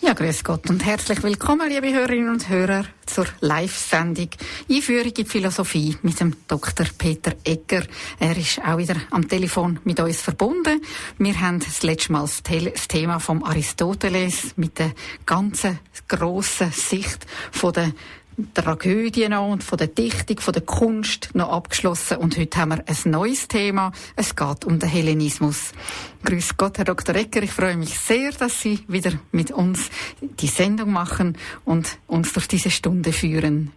Ja, grüß Gott und herzlich willkommen, liebe Hörerinnen und Hörer, zur Live-Sendung Einführung in die Philosophie mit dem Dr. Peter Egger. Er ist auch wieder am Telefon mit uns verbunden. Wir haben das letzte Mal das Thema vom Aristoteles mit der ganzen grossen Sicht von der Tragödie noch und von der Dichtung, von der Kunst noch abgeschlossen. Und heute haben wir ein neues Thema. Es geht um den Hellenismus. Grüß Gott, Herr Dr. Egger. Ich freue mich sehr, dass Sie wieder mit uns die Sendung machen und uns durch diese Stunde führen.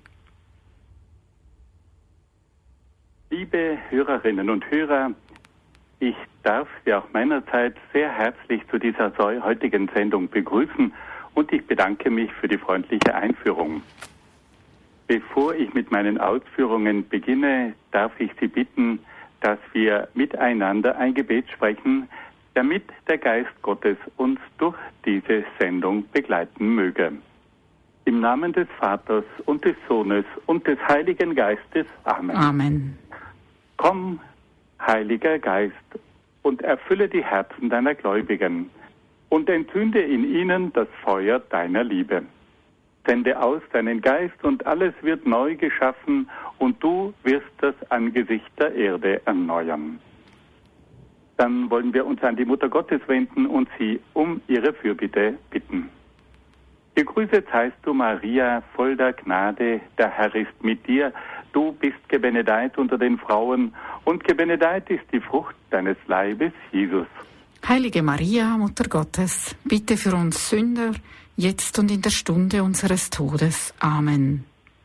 Liebe Hörerinnen und Hörer, ich darf Sie auch meinerseits sehr herzlich zu dieser heutigen Sendung begrüßen und ich bedanke mich für die freundliche Einführung. Bevor ich mit meinen Ausführungen beginne, darf ich Sie bitten, dass wir miteinander ein Gebet sprechen, damit der Geist Gottes uns durch diese Sendung begleiten möge. Im Namen des Vaters und des Sohnes und des Heiligen Geistes. Amen. Amen. Komm, Heiliger Geist, und erfülle die Herzen deiner Gläubigen und entzünde in ihnen das Feuer deiner Liebe. Sende aus deinen Geist und alles wird neu geschaffen und du wirst das Angesicht der Erde erneuern. Dann wollen wir uns an die Mutter Gottes wenden und sie um ihre Fürbitte bitten. Gegrüßet seist du, Maria, voll der Gnade, der Herr ist mit dir. Du bist gebenedeit unter den Frauen und gebenedeit ist die Frucht deines Leibes, Jesus. Heilige Maria, Mutter Gottes, bitte für uns Sünder, jetzt und in der Stunde unseres Todes. Amen.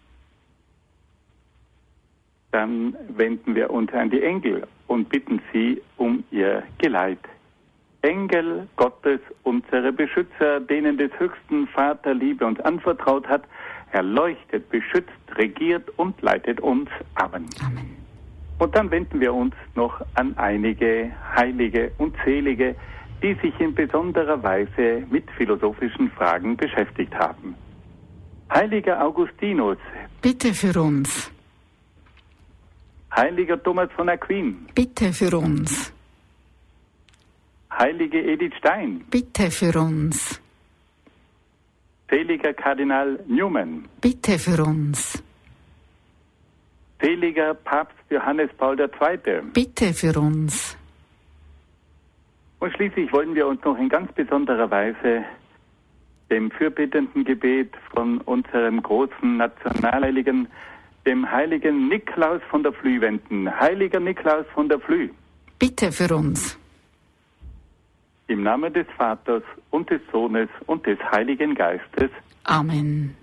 Dann wenden wir uns an die Engel und bitten sie um ihr Geleit. Engel Gottes, unsere Beschützer, denen des höchsten Vater Liebe uns anvertraut hat, erleuchtet, beschützt, regiert und leitet uns. Amen. Amen. Und dann wenden wir uns noch an einige Heilige und Selige, die sich in besonderer Weise mit philosophischen Fragen beschäftigt haben. Heiliger Augustinus. Bitte für uns. Heiliger Thomas von Aquin. Bitte für uns. Heilige Edith Stein. Bitte für uns. Seliger Kardinal Newman. Bitte für uns. Seliger Papst Johannes Paul II. Bitte für uns. Und schließlich wollen wir uns noch in ganz besonderer Weise dem fürbittenden Gebet von unserem großen Nationalheiligen, dem heiligen Niklaus von der Flüh wenden. Heiliger Niklaus von der Flüh. Bitte für uns. Im Namen des Vaters und des Sohnes und des Heiligen Geistes. Amen.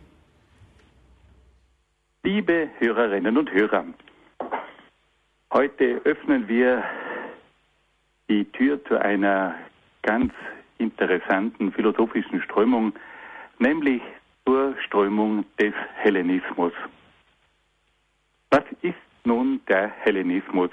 Liebe Hörerinnen und Hörer, heute öffnen wir die Tür zu einer ganz interessanten philosophischen Strömung, nämlich zur Strömung des Hellenismus. Was ist nun der Hellenismus?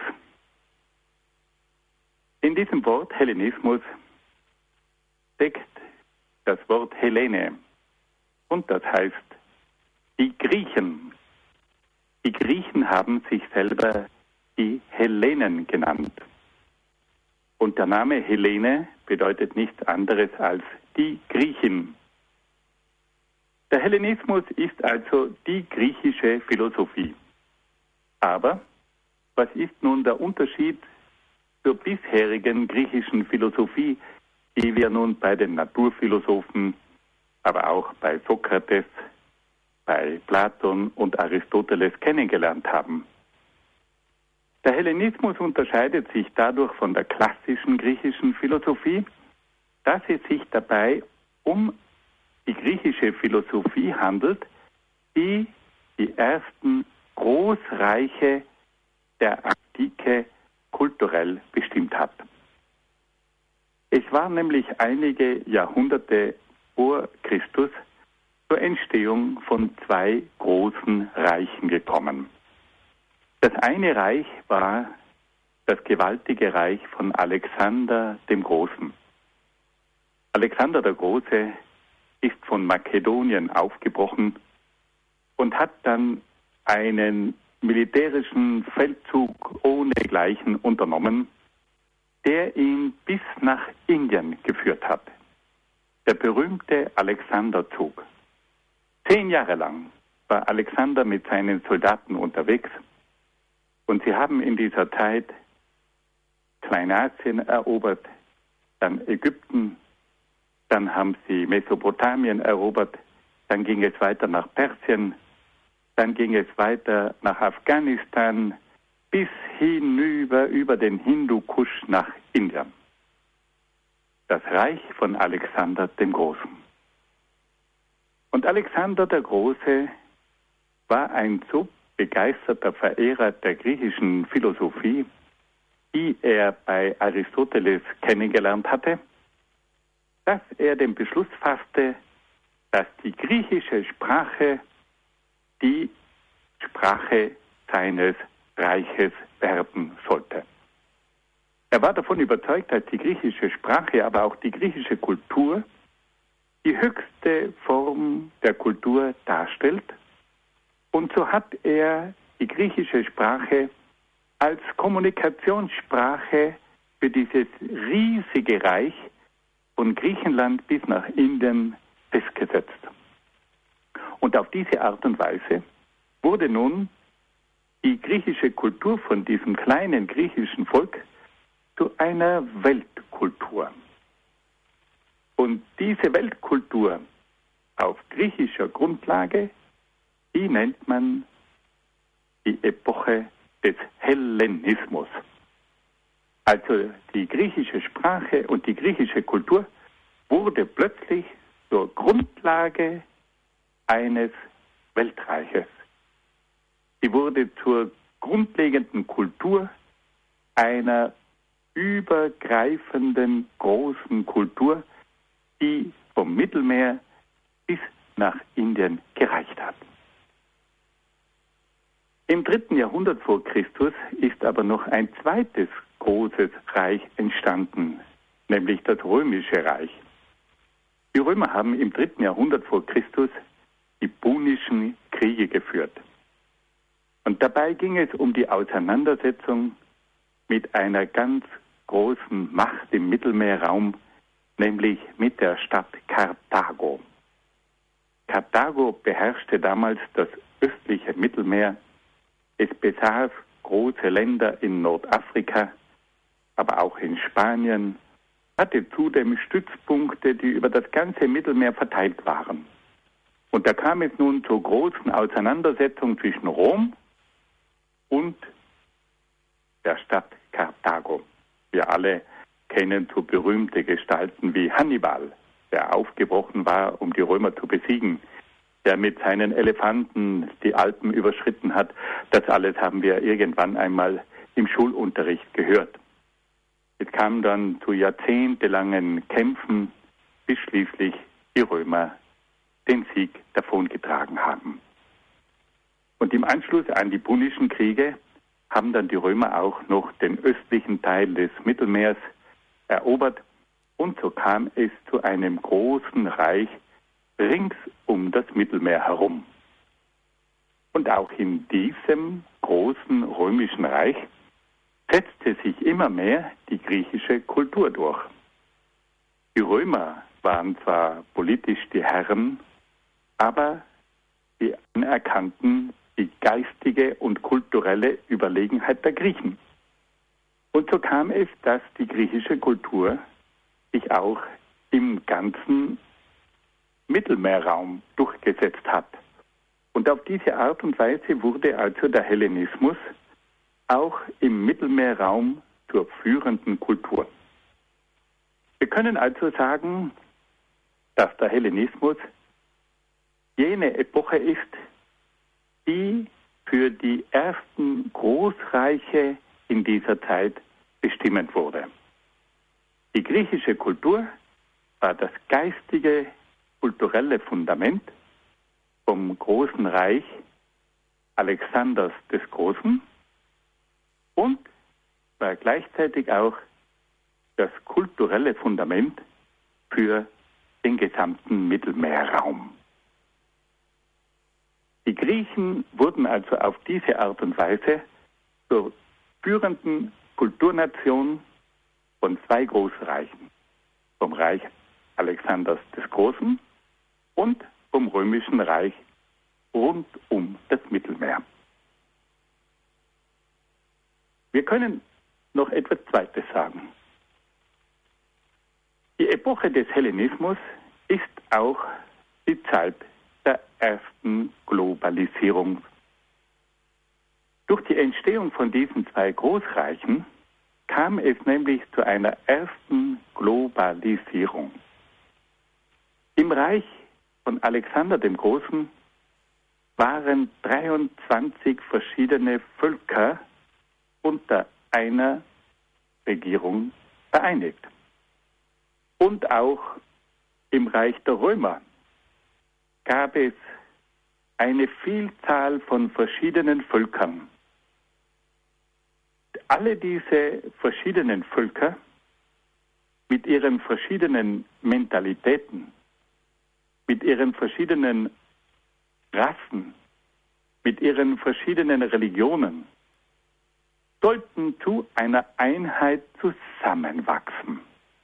In diesem Wort Hellenismus steckt das Wort Hellene und das heißt die Griechen. Die Griechen haben sich selber die Hellenen genannt. Und der Name Hellene bedeutet nichts anderes als die Griechen. Der Hellenismus ist also die griechische Philosophie. Aber was ist nun der Unterschied zur bisherigen griechischen Philosophie, die wir nun bei den Naturphilosophen, aber auch bei Sokrates, bei Platon und Aristoteles kennengelernt haben? Der Hellenismus unterscheidet sich dadurch von der klassischen griechischen Philosophie, dass es sich dabei um die griechische Philosophie handelt, die die ersten Großreiche der Antike kulturell bestimmt hat. Es war nämlich einige Jahrhunderte vor Christus zur Entstehung von zwei großen Reichen gekommen. Das eine Reich war das gewaltige Reich von Alexander dem Großen. Alexander der Große ist von Makedonien aufgebrochen und hat dann einen militärischen Feldzug ohnegleichen unternommen, der ihn bis nach Indien geführt hat. der berühmte Alexanderzug. 10 Jahre lang war Alexander mit seinen Soldaten unterwegs und sie haben in dieser Zeit Kleinasien erobert, dann Ägypten, dann haben sie Mesopotamien erobert, dann ging es weiter nach Persien, dann ging es weiter nach Afghanistan, bis hinüber über den Hindukusch nach Indien. Das Reich von Alexander dem Großen. Und Alexander der Große war ein so begeisterter Verehrer der griechischen Philosophie, die er bei Aristoteles kennengelernt hatte, dass er den Beschluss fasste, dass die griechische Sprache die Sprache seines Reiches werden sollte. Er war davon überzeugt, dass die griechische Sprache, aber auch die griechische Kultur die höchste Form der Kultur darstellt. Und so hat er die griechische Sprache als Kommunikationssprache für dieses riesige Reich von Griechenland bis nach Indien festgesetzt. Und auf diese Art und Weise wurde nun die griechische Kultur von diesem kleinen griechischen Volk zu einer Weltkultur. Und diese Weltkultur auf griechischer Grundlage, die nennt man die Epoche des Hellenismus. Also die griechische Sprache und die griechische Kultur wurde plötzlich zur Grundlage eines Weltreiches. Sie wurde zur grundlegenden Kultur einer übergreifenden großen Kultur, die vom Mittelmeer bis nach Indien gereicht hat. Im 3. Jahrhundert vor Christus ist aber noch ein zweites großes Reich entstanden, nämlich das Römische Reich. Die Römer haben im 3. Jahrhundert vor Christus die Punischen Kriege geführt. Und dabei ging es um die Auseinandersetzung mit einer ganz großen Macht im Mittelmeerraum, nämlich mit der Stadt Karthago. Karthago beherrschte damals das östliche Mittelmeer. Es besaß große Länder in Nordafrika, aber auch in Spanien, hatte zudem Stützpunkte, die über das ganze Mittelmeer verteilt waren. Und da kam es nun zur großen Auseinandersetzung zwischen Rom und der Stadt Karthago. Wir alle kennen so berühmte Gestalten wie Hannibal, der aufgebrochen war, um die Römer zu besiegen, der mit seinen Elefanten die Alpen überschritten hat. Das alles haben wir irgendwann einmal im Schulunterricht gehört. Es kam dann zu jahrzehntelangen Kämpfen, bis schließlich die Römer den Sieg davongetragen haben. Und im Anschluss an die Punischen Kriege haben dann die Römer auch noch den östlichen Teil des Mittelmeers erobert und so kam es zu einem großen Reich rings um das Mittelmeer herum. Und auch in diesem großen römischen Reich setzte sich immer mehr die griechische Kultur durch. Die Römer waren zwar politisch die Herren, aber sie anerkannten die geistige und kulturelle Überlegenheit der Griechen. Und so kam es, dass die griechische Kultur sich auch im ganzen Mittelmeerraum durchgesetzt hat. Und auf diese Art und Weise wurde also der Hellenismus auch im Mittelmeerraum zur führenden Kultur. Wir können also sagen, dass der Hellenismus jene Epoche ist, die für die ersten Großreiche in dieser Zeit bestimmend wurde. Die griechische Kultur war das geistige, kulturelle Fundament vom großen Reich Alexanders des Großen und war gleichzeitig auch das kulturelle Fundament für den gesamten Mittelmeerraum. Die Griechen wurden also auf diese Art und Weise zur führenden Kulturnation von zwei Großreichen, vom Reich Alexanders des Großen und vom Römischen Reich rund um das Mittelmeer. Wir können noch etwas Zweites sagen. Die Epoche des Hellenismus ist auch die Zeit der ersten Globalisierung. Durch die Entstehung von diesen zwei Großreichen kam es nämlich zu einer ersten Globalisierung. Im Reich von Alexander dem Großen waren 23 verschiedene Völker unter einer Regierung vereinigt. Und auch im Reich der Römer gab es eine Vielzahl von verschiedenen Völkern. Alle diese verschiedenen Völker mit ihren verschiedenen Mentalitäten, mit ihren verschiedenen Rassen, mit ihren verschiedenen Religionen, sollten zu einer Einheit zusammenwachsen.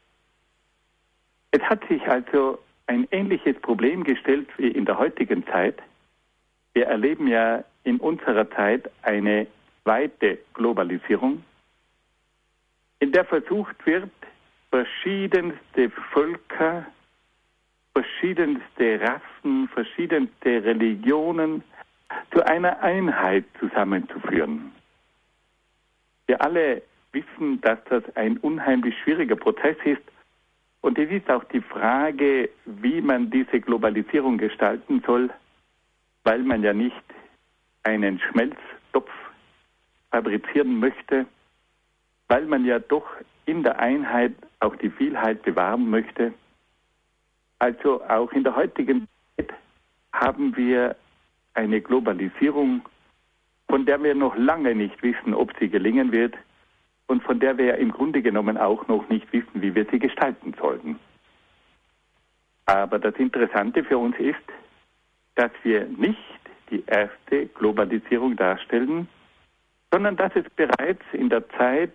Es hat sich also ein ähnliches Problem gestellt wie in der heutigen Zeit. Wir erleben ja in unserer Zeit eine zweite Globalisierung, in der versucht wird, verschiedenste Völker, verschiedenste Rassen, verschiedenste Religionen zu einer Einheit zusammenzuführen. Wir alle wissen, dass das ein unheimlich schwieriger Prozess ist. Und es ist auch die Frage, wie man diese Globalisierung gestalten soll, weil man ja nicht einen Schmelztopf fabrizieren möchte, weil man ja doch in der Einheit auch die Vielheit bewahren möchte. Also auch in der heutigen Zeit haben wir eine Globalisierung, von der wir noch lange nicht wissen, ob sie gelingen wird und von der wir im Grunde genommen auch noch nicht wissen, wie wir sie gestalten sollten. Aber das Interessante für uns ist, dass wir nicht die erste Globalisierung darstellen, sondern dass es bereits in der Zeit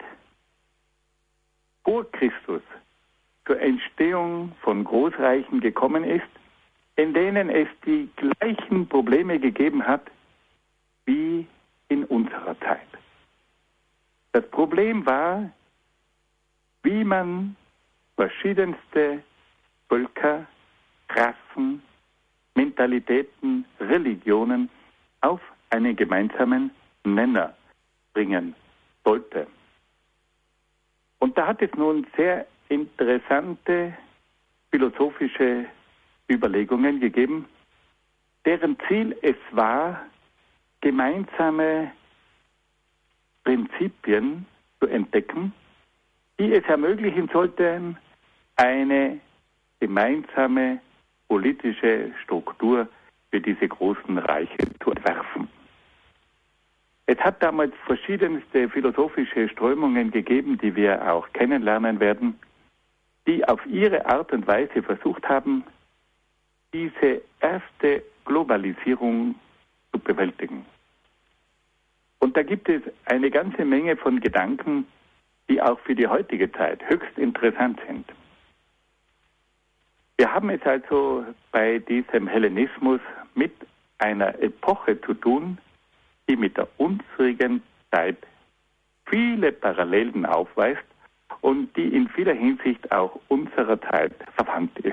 vor Christus zur Entstehung von Großreichen gekommen ist, in denen es die gleichen Probleme gegeben hat wie in unserer Zeit. Das Problem war, wie man verschiedenste Völker, Rassen, Mentalitäten, Religionen auf einen gemeinsamen Nenner bringen sollte. Und da hat es nun sehr interessante philosophische Überlegungen gegeben, deren Ziel es war, gemeinsame Prinzipien zu entdecken, die es ermöglichen sollten, eine gemeinsame politische Struktur für diese großen Reiche zu entwerfen. Es hat damals verschiedenste philosophische Strömungen gegeben, die wir auch kennenlernen werden, die auf ihre Art und Weise versucht haben, diese erste Globalisierung zu bewältigen. Und da gibt es eine ganze Menge von Gedanken, die auch für die heutige Zeit höchst interessant sind. Wir haben es also bei diesem Hellenismus mit einer Epoche zu tun, die mit der unsrigen Zeit viele Parallelen aufweist und die in vieler Hinsicht auch unserer Zeit verwandt ist.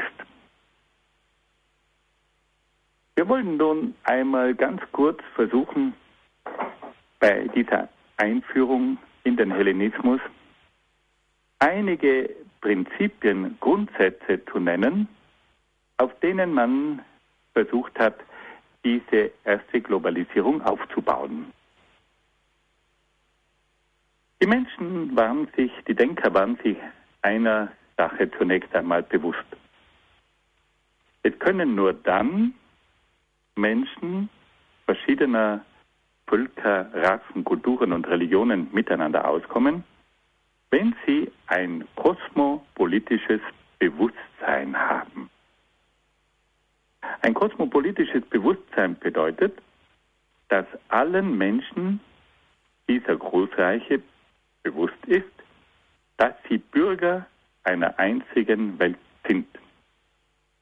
Wir wollen nun einmal ganz kurz versuchen, bei dieser Einführung in den Hellenismus einige Prinzipien, Grundsätze zu nennen, auf denen man versucht hat, diese erste Globalisierung aufzubauen. Die Denker waren sich einer Sache zunächst einmal bewusst. Es können nur dann Menschen verschiedener Völker, Rassen, Kulturen und Religionen miteinander auskommen, wenn sie ein kosmopolitisches Bewusstsein haben. Ein kosmopolitisches Bewusstsein bedeutet, dass allen Menschen dieser Großreiche bewusst ist, dass sie Bürger einer einzigen Welt sind.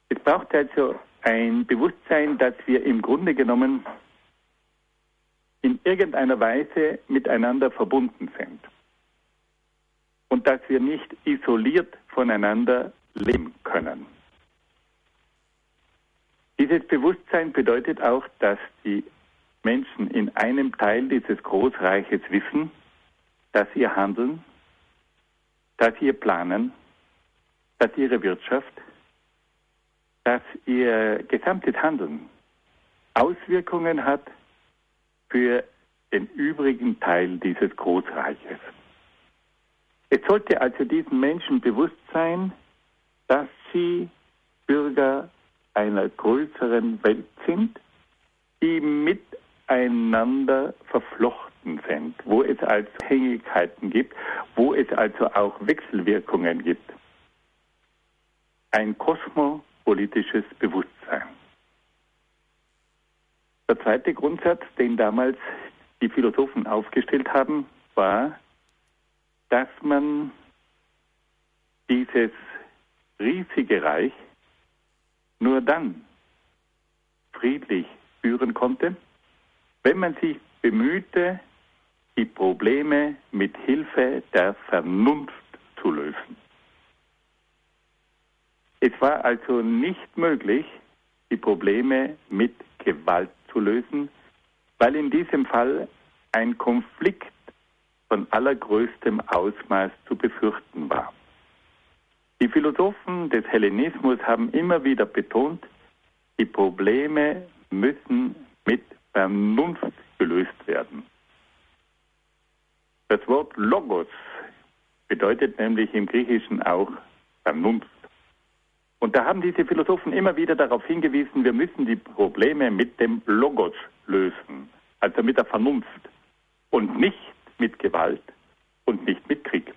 Es braucht also ein Bewusstsein, dass wir im Grunde genommen in irgendeiner Weise miteinander verbunden sind und dass wir nicht isoliert voneinander leben können. Dieses Bewusstsein bedeutet auch, dass die Menschen in einem Teil dieses Großreiches wissen, dass ihr Handeln, dass ihr Planen, dass ihre Wirtschaft, dass ihr gesamtes Handeln Auswirkungen hat für den übrigen Teil dieses Großreiches. Es sollte also diesen Menschen bewusst sein, dass sie Bürger einer größeren Welt sind, die miteinander verflochten sind, wo es also Abhängigkeiten gibt, wo es also auch Wechselwirkungen gibt. Ein kosmopolitisches Bewusstsein. Der zweite Grundsatz, den damals die Philosophen aufgestellt haben, war, dass man dieses riesige Reich nur dann friedlich führen konnte, wenn man sich bemühte, die Probleme mit Hilfe der Vernunft zu lösen. Es war also nicht möglich, die Probleme mit Gewalt zu lösen, weil in diesem Fall ein Konflikt von allergrößtem Ausmaß zu befürchten war. Die Philosophen des Hellenismus haben immer wieder betont, die Probleme müssen mit Vernunft gelöst werden. Das Wort Logos bedeutet nämlich im Griechischen auch Vernunft. Und da haben diese Philosophen immer wieder darauf hingewiesen, wir müssen die Probleme mit dem Logos lösen, also mit der Vernunft und nicht mit Gewalt und nicht mit Krieg.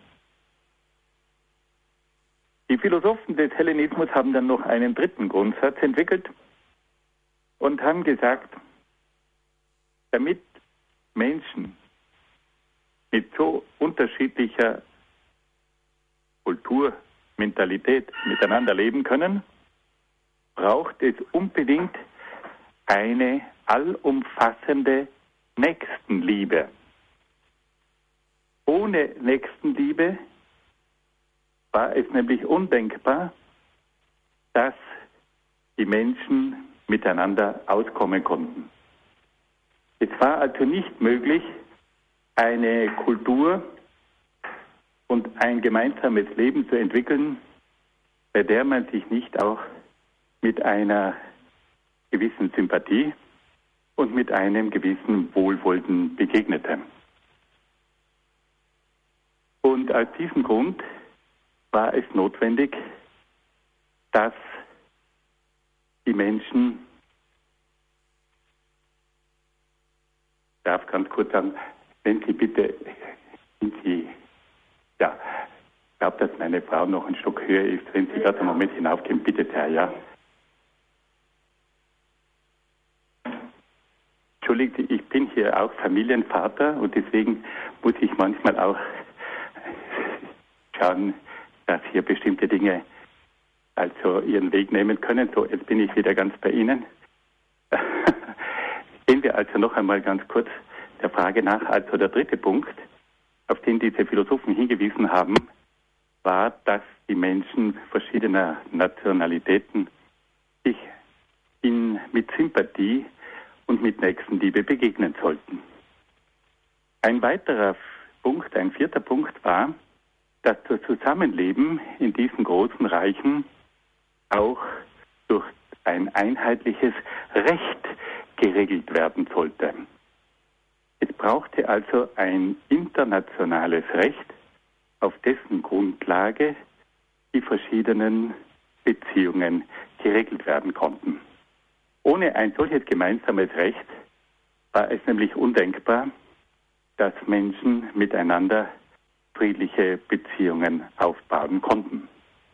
Die Philosophen des Hellenismus haben dann noch einen dritten Grundsatz entwickelt und haben gesagt, damit Menschen mit so unterschiedlicher Kultur, Mentalität miteinander leben können, braucht es unbedingt eine allumfassende Nächstenliebe. Ohne Nächstenliebe war es nämlich undenkbar, dass die Menschen miteinander auskommen konnten. Es war also nicht möglich, eine Kultur und ein gemeinsames Leben zu entwickeln, bei der man sich nicht auch mit einer gewissen Sympathie und mit einem gewissen Wohlwollen begegnete. Und aus diesem Grund war es notwendig, dass die Menschen, ich darf ganz kurz sagen, wenn Sie bitte, ich glaube, dass meine Frau noch ein Stück höher ist, wenn Sie gerade einen Moment hinaufgehen, bitte sehr, ja. Entschuldigung, ich bin hier auch Familienvater und deswegen muss ich manchmal auch schauen, dass hier bestimmte Dinge also ihren Weg nehmen können. So, jetzt bin ich wieder ganz bei Ihnen. Gehen wir also noch einmal ganz kurz der Frage nach. Also der dritte Punkt, auf den diese Philosophen hingewiesen haben, war, dass die Menschen verschiedener Nationalitäten sich mit Sympathie und mit Nächstenliebe begegnen sollten. Ein weiterer Punkt, ein vierter Punkt war, dass das Zusammenleben in diesen großen Reichen auch durch ein einheitliches Recht geregelt werden sollte. Es brauchte also ein internationales Recht, auf dessen Grundlage die verschiedenen Beziehungen geregelt werden konnten. Ohne ein solches gemeinsames Recht war es nämlich undenkbar, dass Menschen miteinander friedliche Beziehungen aufbauen konnten.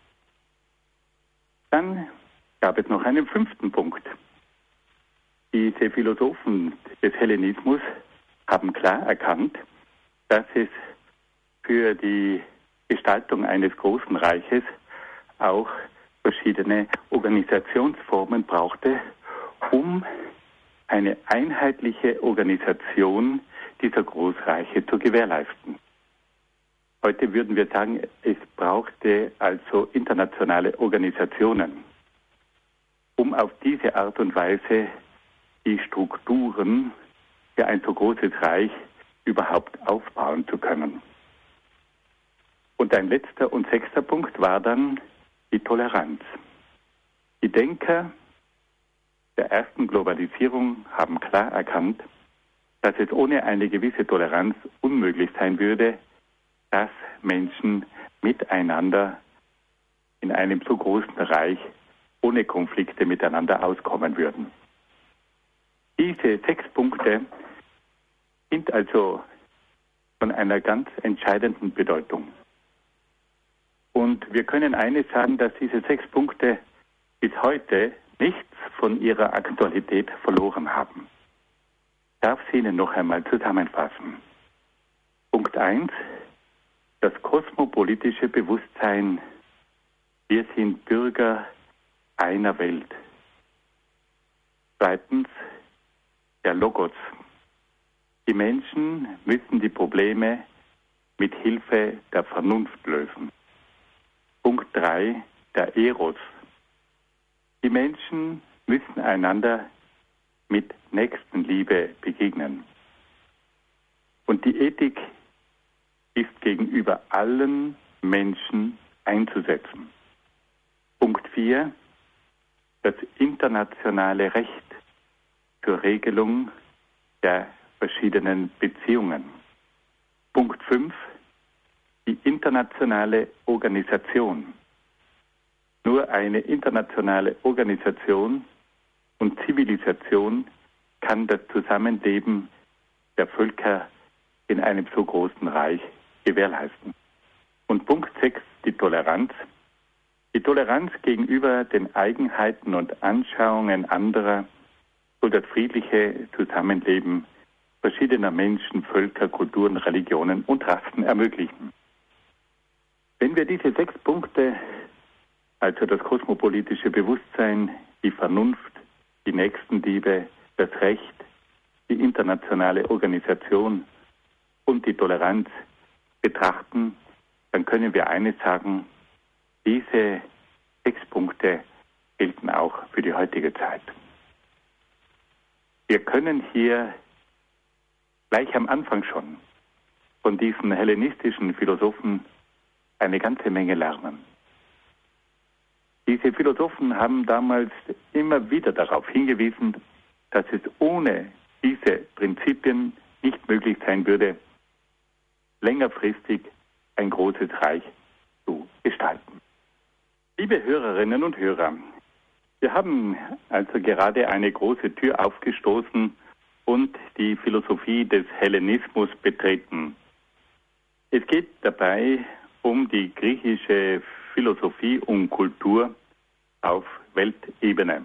Dann gab es noch einen fünften Punkt. Diese Philosophen des Hellenismus haben klar erkannt, dass es für die Gestaltung eines großen Reiches auch verschiedene Organisationsformen brauchte, um eine einheitliche Organisation dieser Großreiche zu gewährleisten. Heute würden wir sagen, es brauchte also internationale Organisationen, um auf diese Art und Weise die Strukturen für ein so großes Reich überhaupt aufbauen zu können. Und ein letzter und sechster Punkt war dann die Toleranz. Die Denker der ersten Globalisierung haben klar erkannt, dass es ohne eine gewisse Toleranz unmöglich sein würde, dass Menschen miteinander in einem so großen Reich ohne Konflikte miteinander auskommen würden. Diese 6 Punkte sind also von einer ganz entscheidenden Bedeutung. Und wir können eines sagen, dass diese 6 Punkte bis heute nichts von ihrer Aktualität verloren haben. Ich darf sie Ihnen noch einmal zusammenfassen. Punkt 1. Das kosmopolitische Bewusstsein. Wir sind Bürger einer Welt. 2. Der Logos. Die Menschen müssen die Probleme mit Hilfe der Vernunft lösen. Punkt 3. Der Eros. Die Menschen müssen einander mit Nächstenliebe begegnen. Und die Ethik ist gegenüber allen Menschen einzusetzen. Punkt 4. Das internationale Recht zur Regelung der verschiedenen Beziehungen. Punkt 5. Die internationale Organisation. Nur eine internationale Organisation und Zivilisation kann das Zusammenleben der Völker in einem so großen Reich gewährleisten. Und Punkt 6, die Toleranz. Die Toleranz gegenüber den Eigenheiten und Anschauungen anderer soll das friedliche Zusammenleben verschiedener Menschen, Völker, Kulturen, Religionen und Rassen ermöglichen. Wenn wir diese 6 Punkte, also das kosmopolitische Bewusstsein, die Vernunft, die Nächstenliebe, das Recht, die internationale Organisation und die Toleranz betrachten, dann können wir eines sagen, diese 6 Punkte gelten auch für die heutige Zeit. Wir können hier gleich am Anfang schon von diesen hellenistischen Philosophen eine ganze Menge lernen. Diese Philosophen haben damals immer wieder darauf hingewiesen, dass es ohne diese Prinzipien nicht möglich sein würde, längerfristig ein großes Reich zu gestalten. Liebe Hörerinnen und Hörer, wir haben also gerade eine große Tür aufgestoßen und die Philosophie des Hellenismus betreten. Es geht dabei um die griechische Philosophie und Kultur auf Weltebene.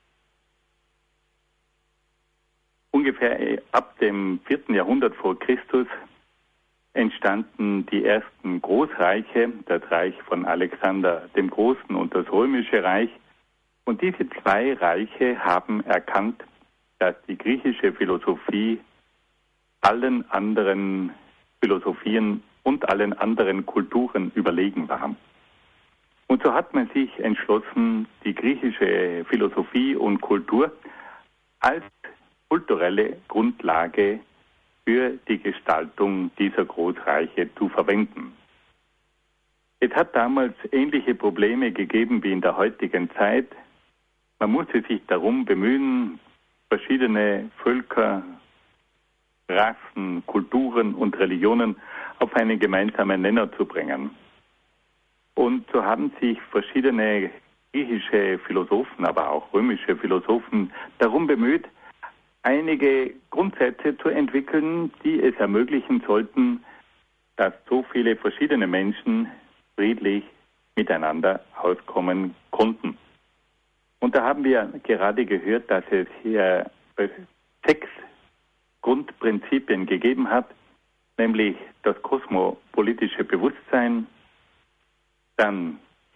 Ungefähr ab dem 4. Jahrhundert vor Christus entstanden die ersten Großreiche, das Reich von Alexander dem Großen und das Römische Reich. Und diese 2 Reiche haben erkannt, dass die griechische Philosophie allen anderen Philosophien und allen anderen Kulturen überlegen war. Und so hat man sich entschlossen, die griechische Philosophie und Kultur als kulturelle Grundlage für die Gestaltung dieser Großreiche zu verwenden. Es hat damals ähnliche Probleme gegeben wie in der heutigen Zeit. Man musste sich darum bemühen, verschiedene Völker, Rassen, Kulturen und Religionen auf einen gemeinsamen Nenner zu bringen. Und so haben sich verschiedene griechische Philosophen, aber auch römische Philosophen darum bemüht, einige Grundsätze zu entwickeln, die es ermöglichen sollten, dass so viele verschiedene Menschen friedlich miteinander auskommen konnten. Und da haben wir gerade gehört, dass es hier 6 Grundprinzipien gegeben hat, nämlich das kosmopolitische Bewusstsein, dann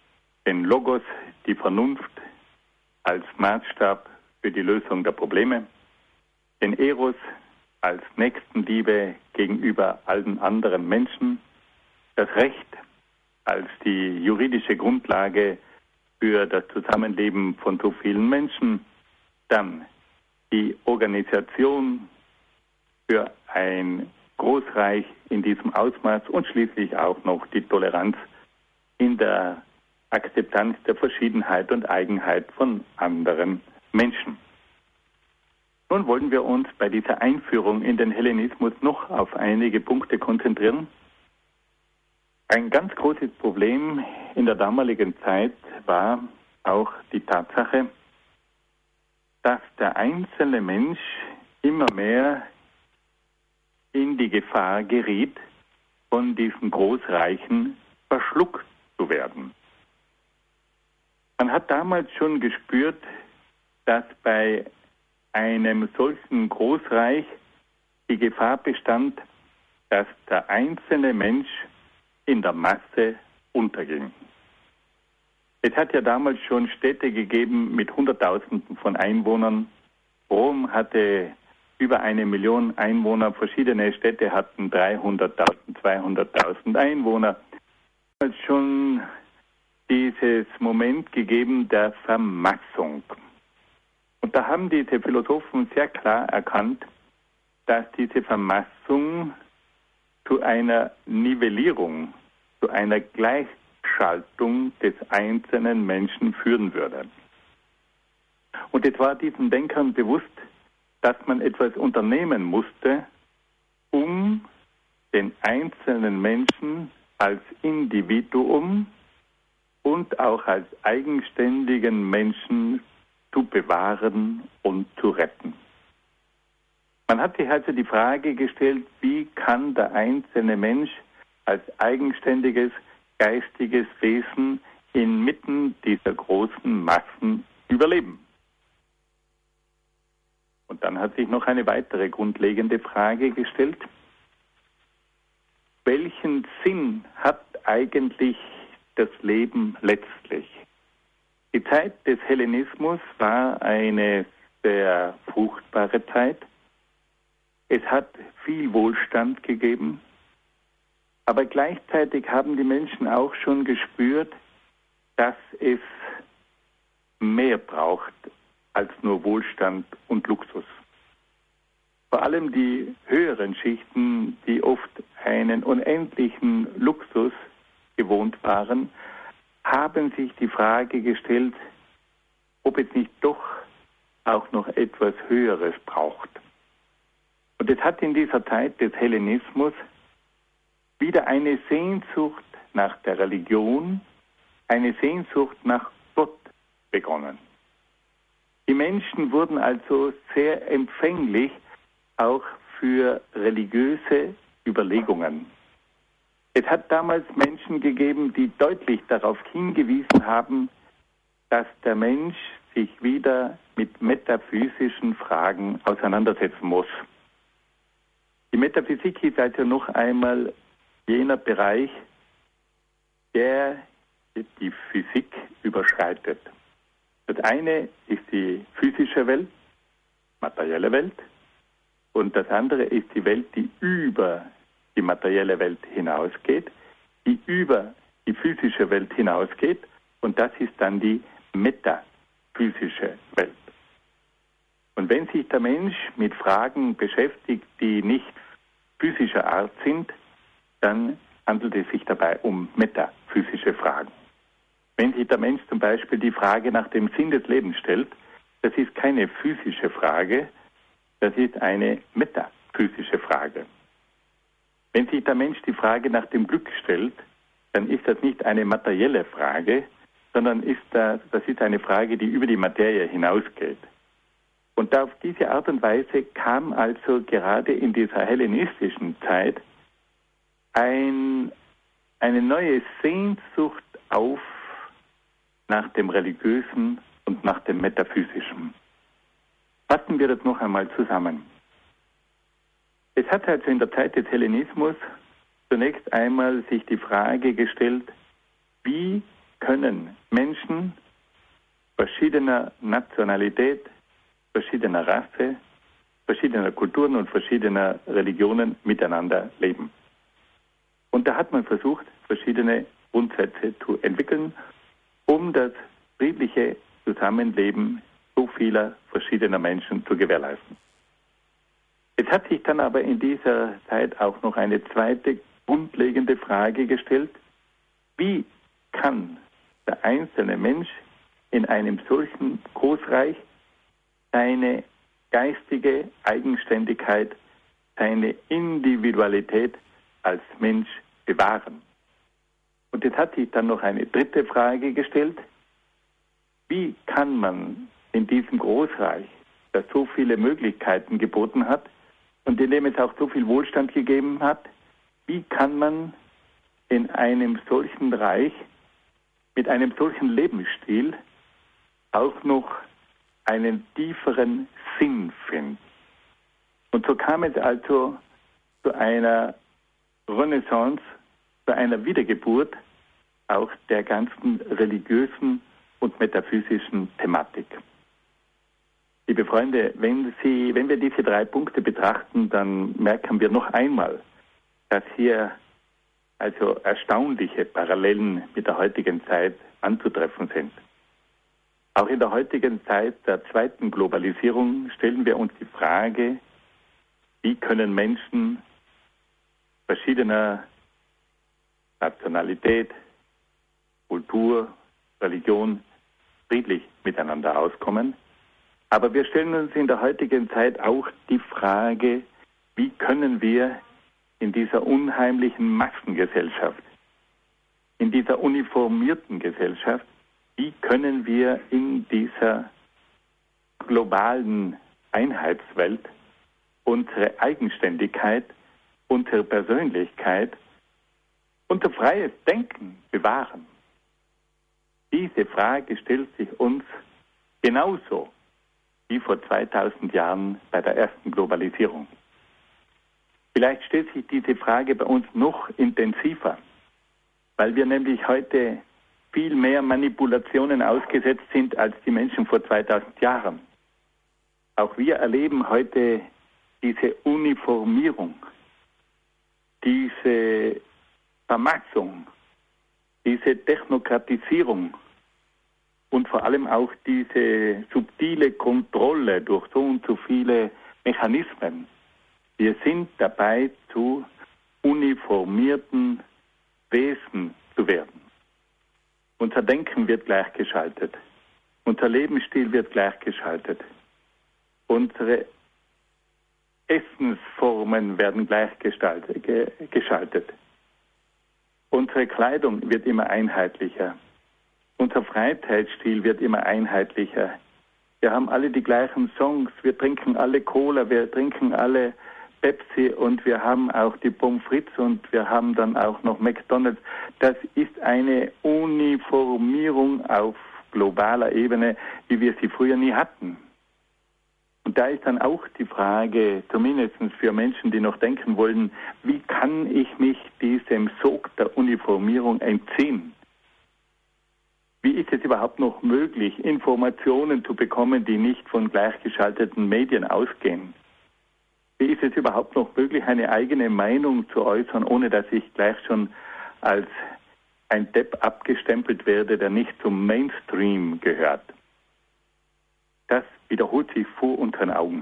den Logos, die Vernunft, als Maßstab für die Lösung der Probleme, den Eros als Nächstenliebe gegenüber allen anderen Menschen, das Recht als die juridische Grundlage für das Zusammenleben von so vielen Menschen, dann die Organisation für ein Großreich in diesem Ausmaß und schließlich auch noch die Toleranz in der Akzeptanz der Verschiedenheit und Eigenheit von anderen Menschen. Nun wollen wir uns bei dieser Einführung in den Hellenismus noch auf einige Punkte konzentrieren. Ein ganz großes Problem in der damaligen Zeit war auch die Tatsache, dass der einzelne Mensch immer mehr in die Gefahr geriet, von diesen Großreichen verschluckt zu werden. Man hat damals schon gespürt, dass bei einem solchen Großreich die Gefahr bestand, dass der einzelne Mensch in der Masse unterging. Es hat ja damals schon Städte gegeben mit Hunderttausenden von Einwohnern. Rom hatte über 1 Million Einwohner, verschiedene Städte hatten 300.000, 200.000 Einwohner. Es hat schon dieses Moment gegeben der Vermassung. Und da haben diese Philosophen sehr klar erkannt, dass diese Vermassung zu einer Nivellierung, zu einer Gleichschaltung des einzelnen Menschen führen würde. Und es war diesen Denkern bewusst, dass man etwas unternehmen musste, um den einzelnen Menschen als Individuum und auch als eigenständigen Menschen zu bewahren und zu retten. Man hat sich also die Frage gestellt, wie kann der einzelne Mensch als eigenständiges, geistiges Wesen inmitten dieser großen Massen überleben? Und dann hat sich noch eine weitere grundlegende Frage gestellt. Welchen Sinn hat eigentlich das Leben letztlich? Die Zeit des Hellenismus war eine sehr fruchtbare Zeit. Es hat viel Wohlstand gegeben, aber gleichzeitig haben die Menschen auch schon gespürt, dass es mehr braucht als nur Wohlstand und Luxus. Vor allem die höheren Schichten, die oft einen unendlichen Luxus gewohnt waren, haben sich die Frage gestellt, ob es nicht doch auch noch etwas Höheres braucht. Und es hat in dieser Zeit des Hellenismus wieder eine Sehnsucht nach der Religion, eine Sehnsucht nach Gott begonnen. Die Menschen wurden also sehr empfänglich auch für religiöse Überlegungen. Es hat damals Menschen gegeben, die deutlich darauf hingewiesen haben, dass der Mensch sich wieder mit metaphysischen Fragen auseinandersetzen muss. Die Metaphysik ist also noch einmal jener Bereich, der die Physik überschreitet. Das eine ist die physische Welt, materielle Welt, und das andere ist die Welt, die über die materielle Welt hinausgeht, die über die physische Welt hinausgeht, und das ist dann die metaphysische Welt. Und wenn sich der Mensch mit Fragen beschäftigt, die nicht physischer Art sind, dann handelt es sich dabei um metaphysische Fragen. Wenn sich der Mensch zum Beispiel die Frage nach dem Sinn des Lebens stellt, das ist keine physische Frage, das ist eine metaphysische Frage. Wenn sich der Mensch die Frage nach dem Glück stellt, dann ist das nicht eine materielle Frage, sondern das ist eine Frage, die über die Materie hinausgeht. Und auf diese Art und Weise kam also gerade in dieser hellenistischen Zeit eine neue Sehnsucht auf nach dem Religiösen und nach dem Metaphysischen. Fassen wir das noch einmal zusammen. Es hat also in der Zeit des Hellenismus zunächst einmal sich die Frage gestellt, wie können Menschen verschiedener Nationalität, verschiedener Rasse, verschiedener Kulturen und verschiedener Religionen miteinander leben. Und da hat man versucht, verschiedene Grundsätze zu entwickeln, um das friedliche Zusammenleben so vieler verschiedener Menschen zu gewährleisten. Es hat sich dann aber in dieser Zeit auch noch eine zweite grundlegende Frage gestellt: Wie kann der einzelne Mensch in einem solchen Großreich seine geistige Eigenständigkeit, seine Individualität als Mensch bewahren? Und jetzt hat sich dann noch eine dritte Frage gestellt: Wie kann man in diesem Großreich, das so viele Möglichkeiten geboten hat und in dem es auch so viel Wohlstand gegeben hat, wie kann man in einem solchen Reich mit einem solchen Lebensstil auch noch einen tieferen Sinn finden? Und so kam es also zu einer Renaissance, zu einer Wiedergeburt auch der ganzen religiösen und metaphysischen Thematik. Liebe Freunde, wenn wir diese 3 Punkte betrachten, dann merken wir noch einmal, dass hier also erstaunliche Parallelen mit der heutigen Zeit anzutreffen sind. Auch in der heutigen Zeit der zweiten Globalisierung stellen wir uns die Frage, wie können Menschen verschiedener Nationalität, Kultur, Religion friedlich miteinander auskommen. Aber wir stellen uns in der heutigen Zeit auch die Frage, wie können wir in dieser unheimlichen Massengesellschaft, in dieser uniformierten Gesellschaft, wie können wir in dieser globalen Einheitswelt unsere Eigenständigkeit, unsere Persönlichkeit, unser freies Denken bewahren? Diese Frage stellt sich uns genauso wie vor 2000 Jahren bei der ersten Globalisierung. Vielleicht stellt sich diese Frage bei uns noch intensiver, weil wir nämlich heute viel mehr Manipulationen ausgesetzt sind als die Menschen vor 2000 Jahren. Auch wir erleben heute diese Uniformierung, diese Vermassung, diese Technokratisierung und vor allem auch diese subtile Kontrolle durch so und so viele Mechanismen. Wir sind dabei, zu uniformierten Wesen zu werden. Unser Denken wird gleichgeschaltet. Unser Lebensstil wird gleichgeschaltet. Unsere Essensformen werden gleichgeschaltet. Unsere Kleidung wird immer einheitlicher. Unser Freizeit-Stil wird immer einheitlicher. Wir haben alle die gleichen Songs, wir trinken alle Cola, wir trinken alle Pepsi und wir haben auch die Pommes frites und wir haben dann auch noch McDonald's. Das ist eine Uniformierung auf globaler Ebene, wie wir sie früher nie hatten. Und da ist dann auch die Frage, zumindest für Menschen, die noch denken wollen, wie kann ich mich diesem Sog der Uniformierung entziehen? Wie ist es überhaupt noch möglich, Informationen zu bekommen, die nicht von gleichgeschalteten Medien ausgehen? Wie ist es überhaupt noch möglich, eine eigene Meinung zu äußern, ohne dass ich gleich schon als ein Depp abgestempelt werde, der nicht zum Mainstream gehört? Das wiederholt sich vor unseren Augen.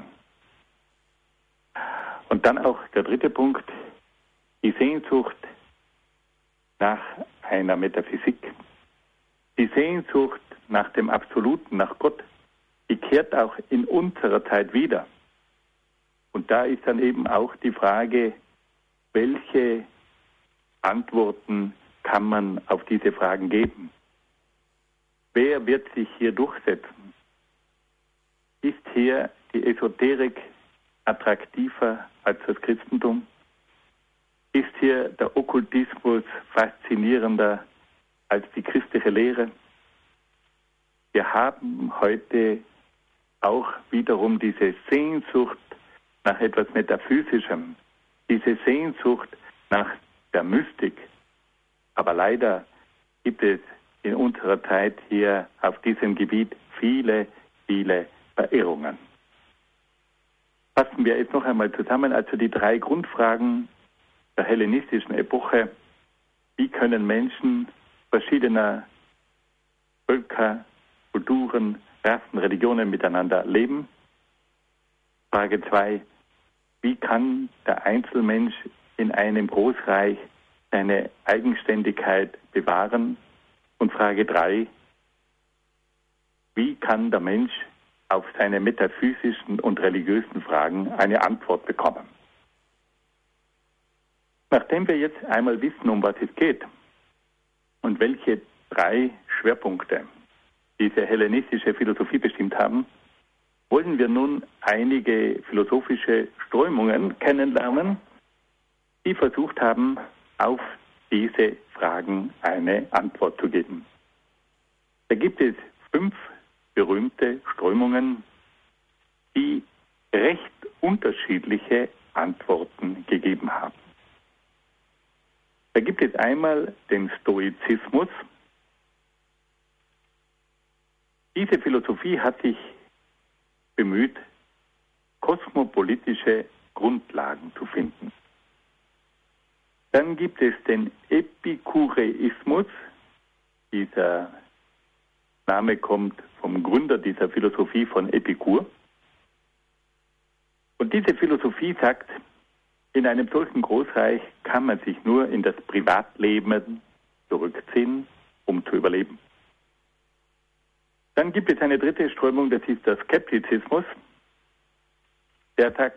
Und dann auch der dritte Punkt, die Sehnsucht nach einer Metaphysik. Die Sehnsucht nach dem Absoluten, nach Gott, die kehrt auch in unserer Zeit wieder. Und da ist dann eben auch die Frage, welche Antworten kann man auf diese Fragen geben? Wer wird sich hier durchsetzen? Ist hier die Esoterik attraktiver als das Christentum? Ist hier der Okkultismus faszinierender als die christliche Lehre? Wir haben heute auch wiederum diese Sehnsucht nach etwas Metaphysischem, diese Sehnsucht nach der Mystik. Aber leider gibt es in unserer Zeit hier auf diesem Gebiet viele, viele Verirrungen. Fassen wir jetzt noch einmal zusammen, also die 3 Grundfragen der hellenistischen Epoche. Wie können Menschen verschiedener Völker, Kulturen, Rassen, Religionen miteinander leben? Frage 2. Wie kann der Einzelmensch in einem Großreich seine Eigenständigkeit bewahren? Und Frage 3. Wie kann der Mensch auf seine metaphysischen und religiösen Fragen eine Antwort bekommen? Nachdem wir jetzt einmal wissen, um was es geht und welche 3 Schwerpunkte diese hellenistische Philosophie bestimmt haben, wollen wir nun einige philosophische Strömungen kennenlernen, die versucht haben, auf diese Fragen eine Antwort zu geben. Da gibt es 5 berühmte Strömungen, die recht unterschiedliche Antworten gegeben haben. Da gibt es einmal den Stoizismus. Diese Philosophie hat sich bemüht, kosmopolitische Grundlagen zu finden. Dann gibt es den Epikureismus. Dieser Name kommt vom Gründer dieser Philosophie, von Epikur. Und diese Philosophie sagt, in einem solchen Großreich kann man sich nur in das Privatleben zurückziehen, um zu überleben. Dann gibt es eine 3. Strömung, das ist der Skeptizismus. Der sagt,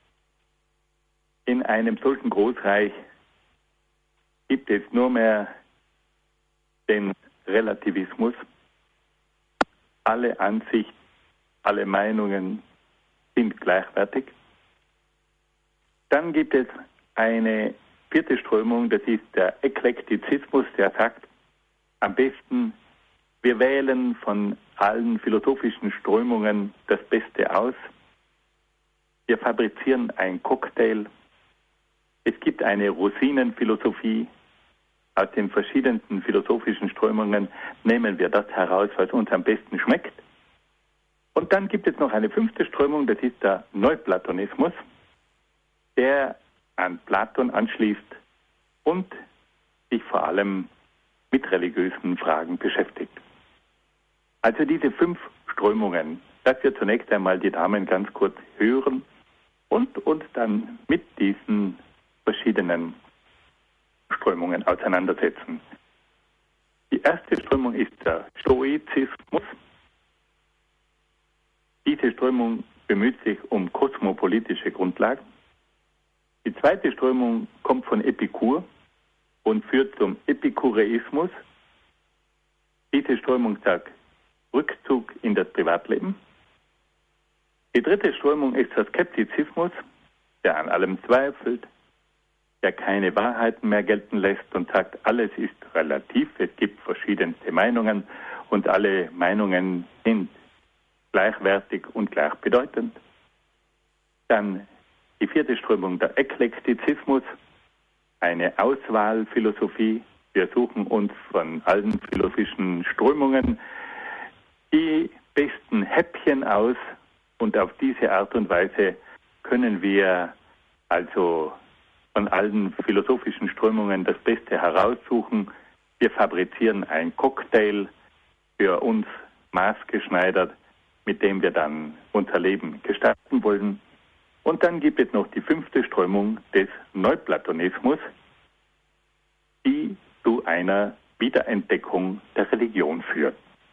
in einem solchen Großreich gibt es nur mehr den Relativismus. Alle Ansichten, alle Meinungen sind gleichwertig. Dann gibt es eine 4. Strömung, das ist der Eklektizismus, der sagt, am besten wir wählen von allen philosophischen Strömungen das Beste aus. Wir fabrizieren ein Cocktail. Es gibt eine Rosinenphilosophie. Aus den verschiedensten philosophischen Strömungen nehmen wir das heraus, was uns am besten schmeckt. Und dann gibt es noch eine 5. Strömung, das ist der Neuplatonismus, der an Platon anschließt und sich vor allem mit religiösen Fragen beschäftigt. Also diese 5 Strömungen, dass wir zunächst einmal die Damen ganz kurz hören und uns dann mit diesen verschiedenen Strömungen auseinandersetzen. Die erste Strömung ist der Stoizismus. Diese Strömung bemüht sich um kosmopolitische Grundlagen. Die 2. Strömung kommt von Epikur und führt zum Epikureismus. Diese Strömung sagt Rückzug in das Privatleben. Die 3. Strömung ist der Skeptizismus, der an allem zweifelt, der keine Wahrheiten mehr gelten lässt und sagt, alles ist relativ, es gibt verschiedenste Meinungen und alle Meinungen sind gleichwertig und gleichbedeutend. Dann die 4. Strömung, der Eklektizismus, eine Auswahlphilosophie. Wir suchen uns von allen philosophischen Strömungen die besten Häppchen aus und auf diese Art und Weise können wir also von allen philosophischen Strömungen das Beste heraussuchen. Wir fabrizieren ein Cocktail für uns maßgeschneidert, mit dem wir dann unser Leben gestalten wollen. Und dann gibt es noch die 5. Strömung des Neuplatonismus, die zu einer Wiederentdeckung der Religion führt.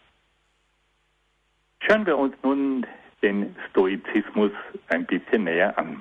Schauen wir uns nun den Stoizismus ein bisschen näher an.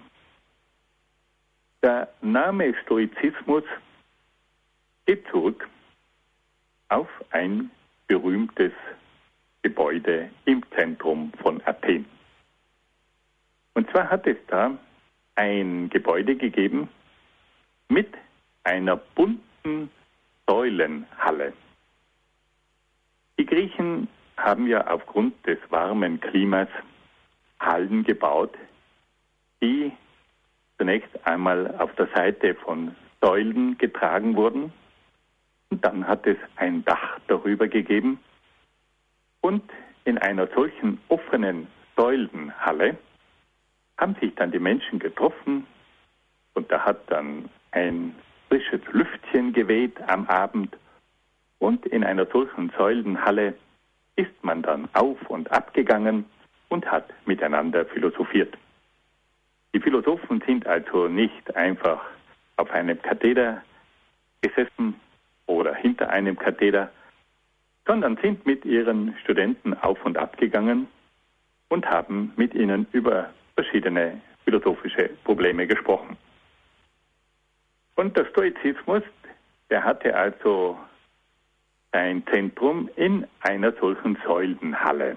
Der Name Stoizismus geht zurück auf ein berühmtes Gebäude im Zentrum von Athen. Und zwar hat es da ein Gebäude gegeben mit einer bunten Säulenhalle. Die Griechen haben ja aufgrund des warmen Klimas Hallen gebaut, die zunächst einmal auf der Seite von Säulen getragen wurden. Und dann hat es ein Dach darüber gegeben. Und in einer solchen offenen Säulenhalle haben sich dann die Menschen getroffen. Und da hat dann ein frisches Lüftchen geweht am Abend. Und in einer solchen Säulenhalle ist man dann auf und ab gegangen und hat miteinander philosophiert. Die Philosophen sind also nicht einfach auf einem Katheder gesessen oder hinter einem Katheder, sondern sind mit ihren Studenten auf und ab gegangen und haben mit ihnen über verschiedene philosophische Probleme gesprochen. Und der Stoizismus, der hatte also ein Zentrum in einer solchen Säulenhalle.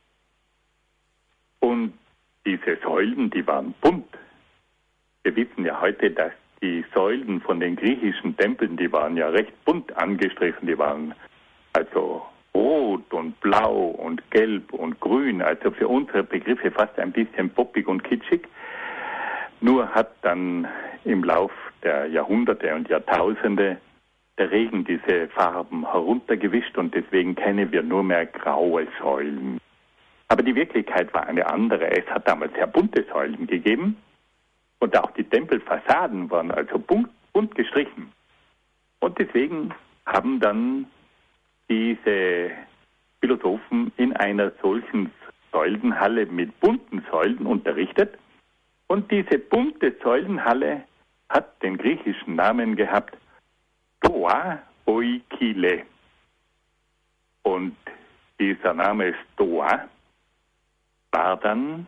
Und diese Säulen, die waren bunt. Wir wissen ja heute, dass die Säulen von den griechischen Tempeln, die waren ja recht bunt angestrichen. Die waren also rot und blau und gelb und grün, also für unsere Begriffe fast ein bisschen poppig und kitschig. Nur hat dann im Lauf der Jahrhunderte und Jahrtausende der Regen diese Farben heruntergewischt und deswegen kennen wir nur mehr graue Säulen. Aber die Wirklichkeit war eine andere. Es hat damals sehr bunte Säulen gegeben und auch die Tempelfassaden waren also bunt gestrichen. Und deswegen haben dann diese Philosophen in einer solchen Säulenhalle mit bunten Säulen unterrichtet. Und diese bunte Säulenhalle hat den griechischen Namen gehabt Stoa Oikile. Und dieser Name Stoa war dann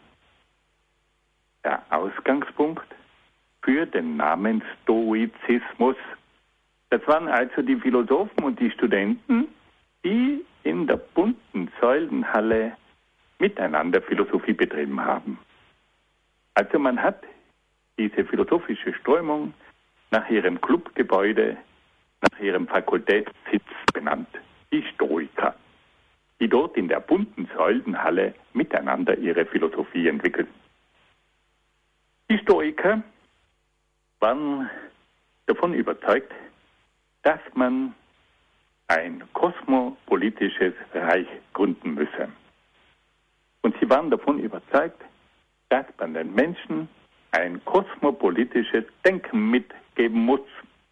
der Ausgangspunkt für den Namen Stoizismus. Das waren also die Philosophen und die Studenten, die in der bunten Säulenhalle miteinander Philosophie betrieben haben. Also man hat diese philosophische Strömung nach ihrem Clubgebäude, nach ihrem Fakultätssitz benannt, die Stoiker, die dort in der bunten Säulenhalle miteinander ihre Philosophie entwickeln. Die Stoiker waren davon überzeugt, dass man ein kosmopolitisches Reich gründen müsse. Und sie waren davon überzeugt, dass man den Menschen ein kosmopolitisches Denken mitgeben muss.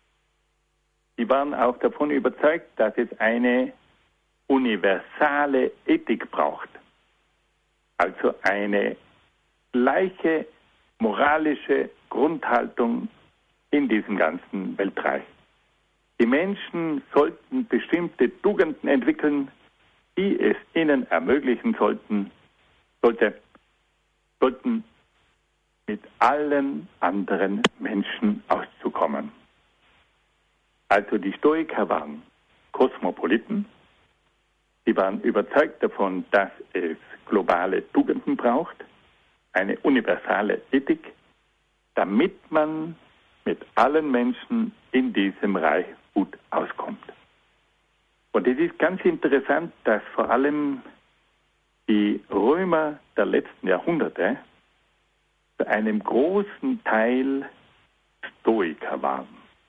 Sie waren auch davon überzeugt, dass es eine universale Ethik braucht. Also eine gleiche moralische Grundhaltung in diesem ganzen Weltreich. Die Menschen sollten bestimmte Tugenden entwickeln, die es ihnen ermöglichen sollten, mit allen anderen Menschen auszukommen. Also die Stoiker waren Kosmopoliten. Sie waren überzeugt davon, dass es globale Tugenden braucht, eine universale Ethik, damit man mit allen Menschen in diesem Reich gut auskommt. Und es ist ganz interessant, dass vor allem die Römer der letzten Jahrhunderte zu einem großen Teil Stoiker waren,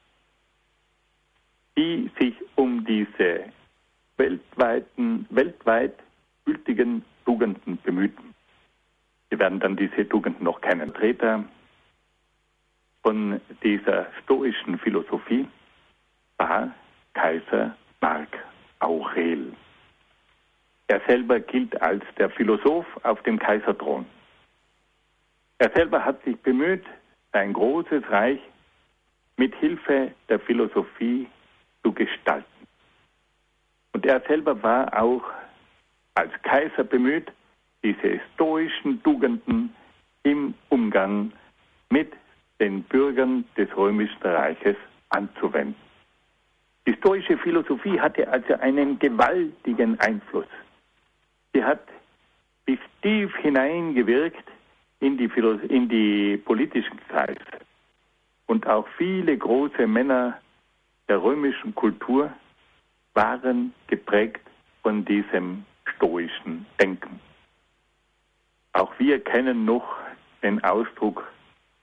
die sich um diese weltweit gültigen Tugenden bemühten. Wir werden dann diese Tugenden noch kennen. Vertreter von dieser stoischen Philosophie war Kaiser Mark Aurel. Er selber gilt als der Philosoph auf dem Kaiserthron. Er selber hat sich bemüht, sein großes Reich mit Hilfe der Philosophie zu gestalten. Und er selber war auch als Kaiser bemüht, diese stoischen Tugenden im Umgang mit den Bürgern des Römischen Reiches anzuwenden. Die stoische Philosophie hatte also einen gewaltigen Einfluss. Sie hat bis tief hineingewirkt in die politischen Kreise. Und auch viele große Männer der römischen Kultur waren geprägt von diesem stoischen Denken. Auch wir kennen noch den Ausdruck,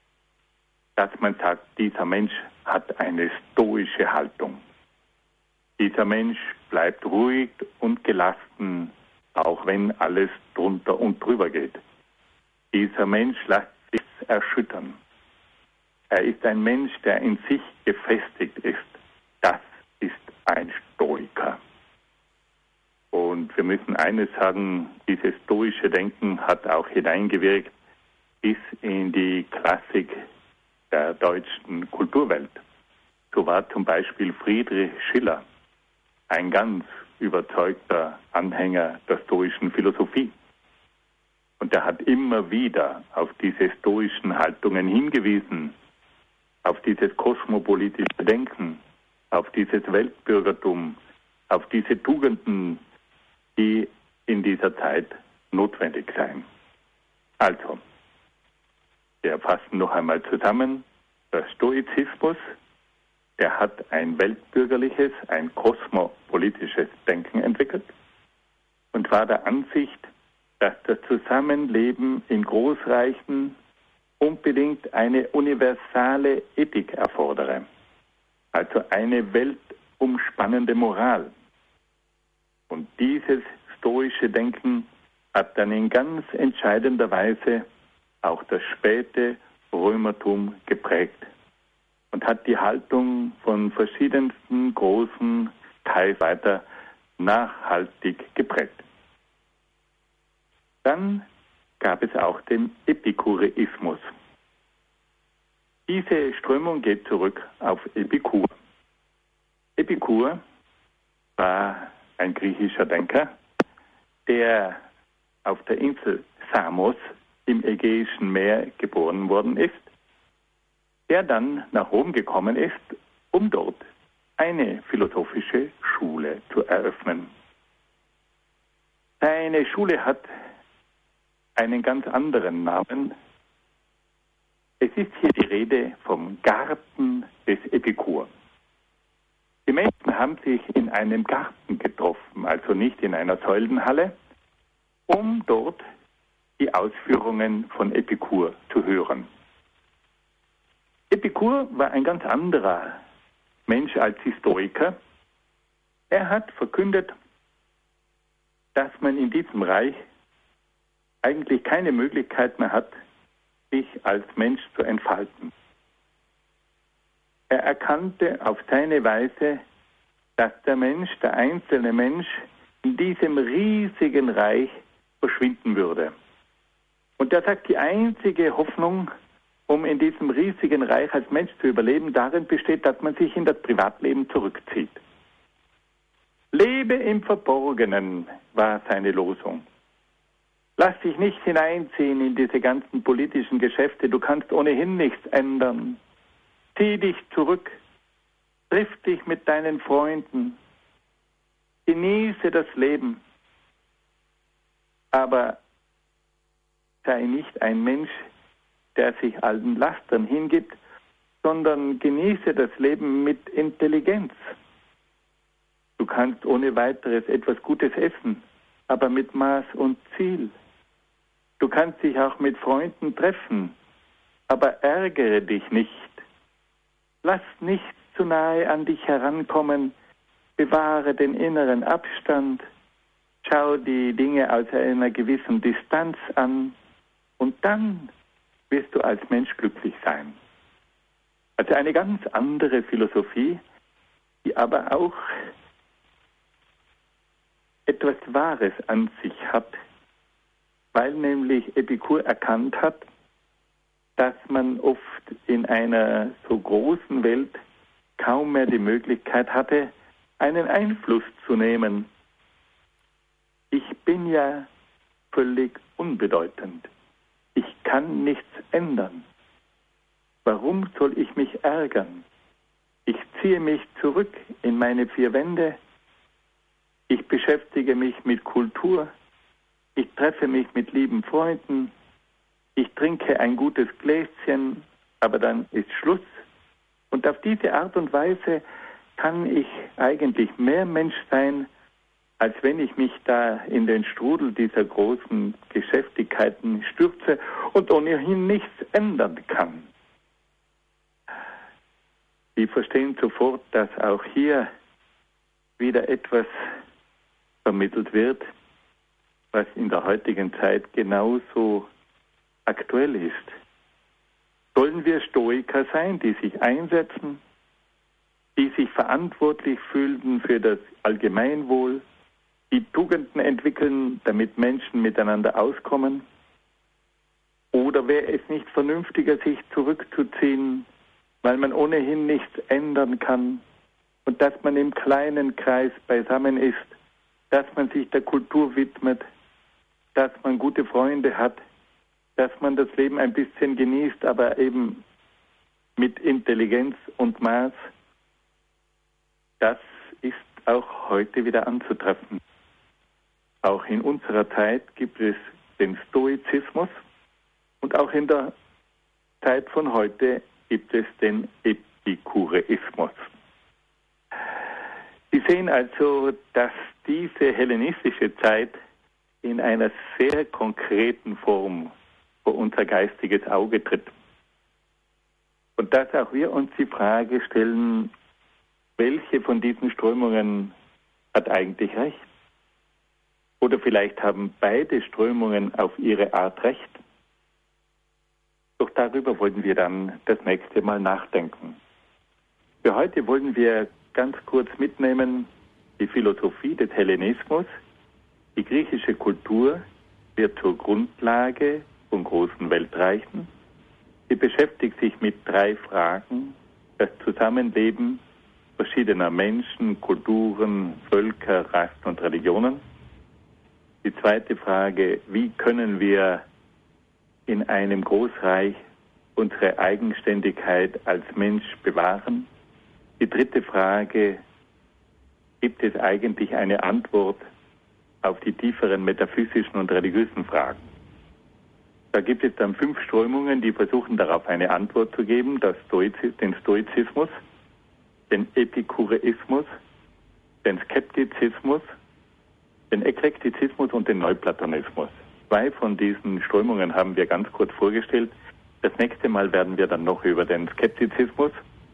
dass man sagt, dieser Mensch hat eine stoische Haltung. Dieser Mensch bleibt ruhig und gelassen, auch wenn alles drunter und drüber geht. Dieser Mensch lässt sich erschüttern. Er ist ein Mensch, der in sich gefestigt ist. Das ist ein Stoiker. Und wir müssen eines sagen, dieses stoische Denken hat auch hineingewirkt bis in die Klassik der deutschen Kulturwelt. So war zum Beispiel Friedrich Schiller ein ganz überzeugter Anhänger der stoischen Philosophie. Und er hat immer wieder auf diese stoischen Haltungen hingewiesen, auf dieses kosmopolitische Denken, auf dieses Weltbürgertum, auf diese Tugenden, die in dieser Zeit notwendig seien. Also, wir fassen noch einmal zusammen, der Stoizismus, der hat ein weltbürgerliches, ein kosmopolitisches Denken entwickelt und war der Ansicht, dass das Zusammenleben in Großreichen unbedingt eine universale Ethik erfordere, also eine weltumspannende Moral. Und dieses stoische Denken hat dann in ganz entscheidender Weise auch das späte Römertum geprägt und hat die Haltung von verschiedensten großen teils weiter nachhaltig geprägt. Dann gab es auch den Epikureismus. Diese Strömung geht zurück auf Epikur. Epikur war ein griechischer Denker, der auf der Insel Samos im Ägäischen Meer geboren worden ist, der dann nach Rom gekommen ist, um dort eine philosophische Schule zu eröffnen. Seine Schule hat einen ganz anderen Namen. Es ist hier die Rede vom Garten des Epikur. Die Menschen haben sich in einem Garten getroffen, also nicht in einer Säulenhalle, um dort die Ausführungen von Epikur zu hören. Epikur war ein ganz anderer Mensch als die Stoiker. Er hat verkündet, dass man in diesem Reich eigentlich keine Möglichkeit mehr hat, sich als Mensch zu entfalten. Er erkannte auf seine Weise, dass der Mensch, der einzelne Mensch, in diesem riesigen Reich verschwinden würde. Und er sagt, die einzige Hoffnung, um in diesem riesigen Reich als Mensch zu überleben, darin besteht, dass man sich in das Privatleben zurückzieht. Lebe im Verborgenen, war seine Losung. Lass dich nicht hineinziehen in diese ganzen politischen Geschäfte, du kannst ohnehin nichts ändern. Zieh dich zurück, triff dich mit deinen Freunden, genieße das Leben, aber sei nicht ein Mensch, der sich allen Lastern hingibt, sondern genieße das Leben mit Intelligenz. Du kannst ohne weiteres etwas Gutes essen, aber mit Maß und Ziel. Du kannst dich auch mit Freunden treffen, aber ärgere dich nicht. Lass nichts zu nahe an dich herankommen, bewahre den inneren Abstand, schau die Dinge aus einer gewissen Distanz an und dann wirst du als Mensch glücklich sein. Also eine ganz andere Philosophie, die aber auch etwas Wahres an sich hat, weil nämlich Epikur erkannt hat, dass man oft in einer so großen Welt kaum mehr die Möglichkeit hatte, einen Einfluss zu nehmen. Ich bin ja völlig unbedeutend. Ich kann nichts ändern. Warum soll ich mich ärgern? Ich ziehe mich zurück in meine vier Wände. Ich beschäftige mich mit Kultur. Ich treffe mich mit lieben Freunden. Ich trinke ein gutes Gläschen, aber dann ist Schluss. Und auf diese Art und Weise kann ich eigentlich mehr Mensch sein, als wenn ich mich da in den Strudel dieser großen Geschäftigkeiten stürze und ohnehin nichts ändern kann. Sie verstehen sofort, dass auch hier wieder etwas vermittelt wird, was in der heutigen Zeit genauso aktuell ist. Sollen wir Stoiker sein, die sich einsetzen, die sich verantwortlich fühlen für das Allgemeinwohl, die Tugenden entwickeln, damit Menschen miteinander auskommen? Oder wäre es nicht vernünftiger, sich zurückzuziehen, weil man ohnehin nichts ändern kann und dass man im kleinen Kreis beisammen ist, dass man sich der Kultur widmet, dass man gute Freunde hat, dass man das Leben ein bisschen genießt, aber eben mit Intelligenz und Maß? Das ist auch heute wieder anzutreffen. Auch in unserer Zeit gibt es den Stoizismus und auch in der Zeit von heute gibt es den Epikureismus. Sie sehen also, dass diese hellenistische Zeit in einer sehr konkreten Form vor unser geistiges Auge tritt. Und dass auch wir uns die Frage stellen, welche von diesen Strömungen hat eigentlich recht? Oder vielleicht haben beide Strömungen auf ihre Art recht? Doch darüber wollen wir dann das nächste Mal nachdenken. Für heute wollen wir ganz kurz mitnehmen, die Philosophie des Hellenismus. Die griechische Kultur wird zur Grundlage von großen Weltreichen. Sie beschäftigt sich mit 3 Fragen: das Zusammenleben verschiedener Menschen, Kulturen, Völker, Rassen und Religionen. Die zweite Frage: wie können wir in einem Großreich unsere Eigenständigkeit als Mensch bewahren? Die dritte Frage: gibt es eigentlich eine Antwort auf die tieferen metaphysischen und religiösen Fragen? Da gibt es dann 5 Strömungen, die versuchen darauf eine Antwort zu geben: den Stoizismus, den Epikureismus, den Skeptizismus, den Eklektizismus und den Neuplatonismus. 2 von diesen Strömungen haben wir ganz kurz vorgestellt. Das nächste Mal werden wir dann noch über den Skeptizismus,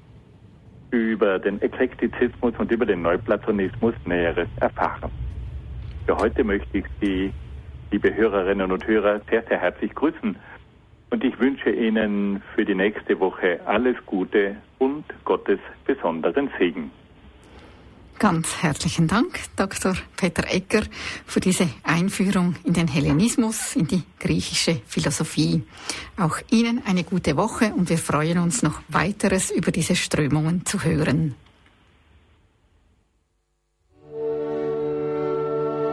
über den Eklektizismus und über den Neuplatonismus Näheres erfahren. Für heute möchte ich Sie, liebe Hörerinnen und Hörer, sehr, sehr herzlich grüßen und ich wünsche Ihnen für die nächste Woche alles Gute und Gottes besonderen Segen. Ganz herzlichen Dank, Dr. Peter Egger, für diese Einführung in den Hellenismus, in die griechische Philosophie. Auch Ihnen eine gute Woche und wir freuen uns, noch weiteres über diese Strömungen zu hören.